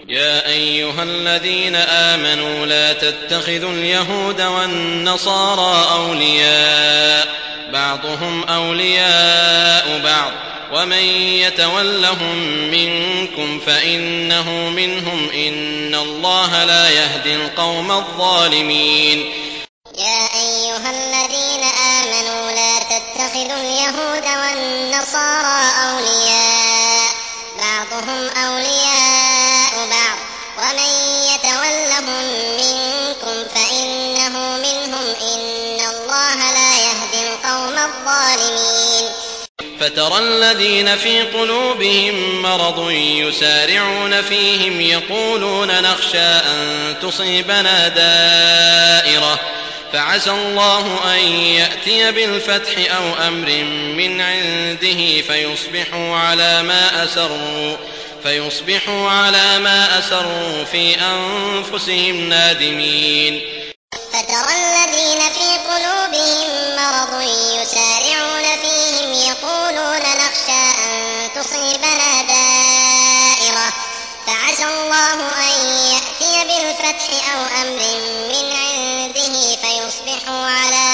يا أيها الذين آمنوا لا تتخذوا اليهود والنصارى أولياء بعضهم أولياء بعض ومن يتولهم منكم فإنه منهم إن الله لا يهدي القوم الظالمين. يا أيها الذين آمنوا لا تتخذوا اليهود والنصارى أولياء بعضهم أولياء بعض ومن يتولهم منكم فإنه منهم إن الله لا يهدي القوم الظالمين. فترى الذين في قلوبهم مرض يسارعون فيهم يقولون نخشى أن تصيبنا دائرة فعسى الله أن يأتي بالفتح أو أمر من عنده فيصبحوا على ما أسروا في أنفسهم نادمين. فترى الذين في قلوبهم مرض يسارعون فيهم يقولون نخشى أن تصيبنا دائرة فعسى الله أن يأتي بالفتح أو أمر من عنده فيصبحوا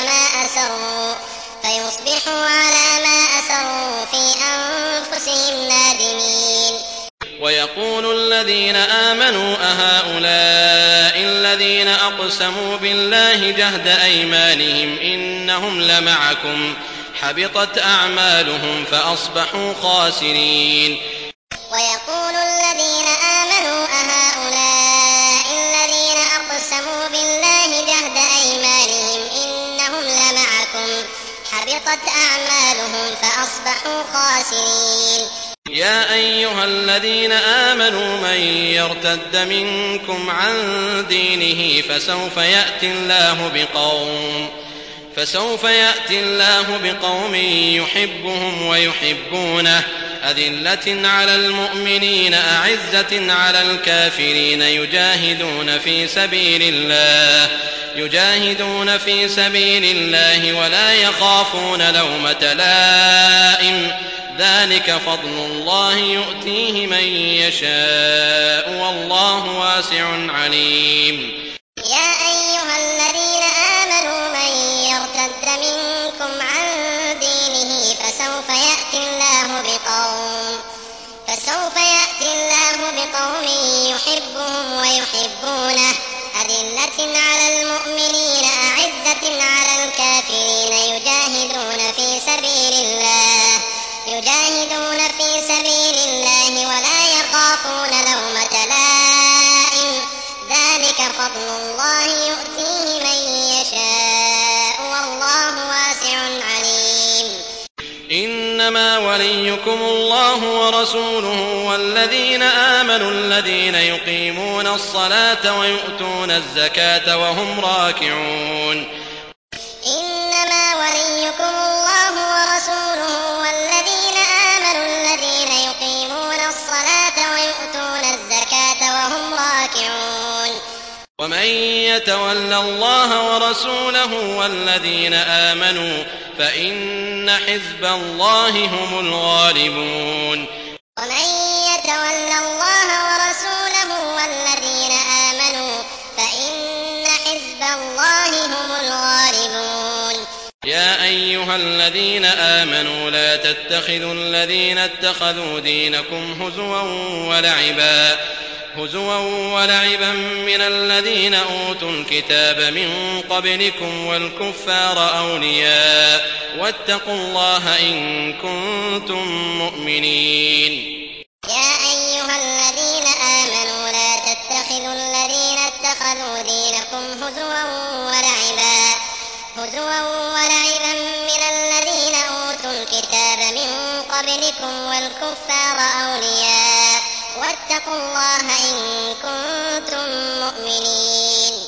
على ما أسروا في أنفسهم نادمين. ويقول الذين آمنوا أهؤلاء الذين أقسموا بالله جهد أيمانهم إنهم لمعكم حبطت أعمالهم فأصبحوا خاسرين. ويقول الذين آمنوا أهؤلاء الذين أقسموا بالله جهد أيمانهم إنهم لمعكم حبطت أعمالهم فأصبحوا خاسرين. يا أيها الذين آمنوا من يرتد منكم عن دينه فسوف يأتي الله بقوم يحبهم ويحبونه أذلة على المؤمنين أعزة على الكافرين يجاهدون في سبيل الله ولا يخافون لومة لائم ذلك فضل الله يؤتيه من يشاء والله واسع عليم. يا أيها الذين آمنوا من يرتد منكم عن دينه فسوف يأتي الله بقوم يحبهم ويحبونه أذلة على المؤمنين أعزة على الكافرين يجاهدون في سبيل الله ولا يخافون لومة لائم ذلك فضل الله يؤتيه من يشاء والله واسع عليم. إنما وليكم الله ورسوله والذين آمنوا الذين يقيمون الصلاة ويؤتون الزكاة وهم راكعون. إنما وليكم الله ورسوله والذين آمنوا الذين يقيمون الصلاة ويؤتون الزكاة وهم راكعون. ومن يتول الله ورسوله والذين آمنوا فإن حزب الله هم الغالبون. ومن يتول الله ورسوله والذين آمنوا فإن حزب الله هم الغالبون. يا أيها الذين آمنوا لا تتخذوا الذين اتخذوا دينكم هزوا ولعبا من الذين أوتوا الكتاب من قبلكم والكفار أولياء واتقوا الله إن كنتم مؤمنين. يا أيها الذين آمنوا لا تتخذوا الذين اتخذوا دينكم هزوا ولعبا من الذين أوتوا الكتاب من قبلكم والكفار أولياء واتقوا الله إن كنتم مؤمنين.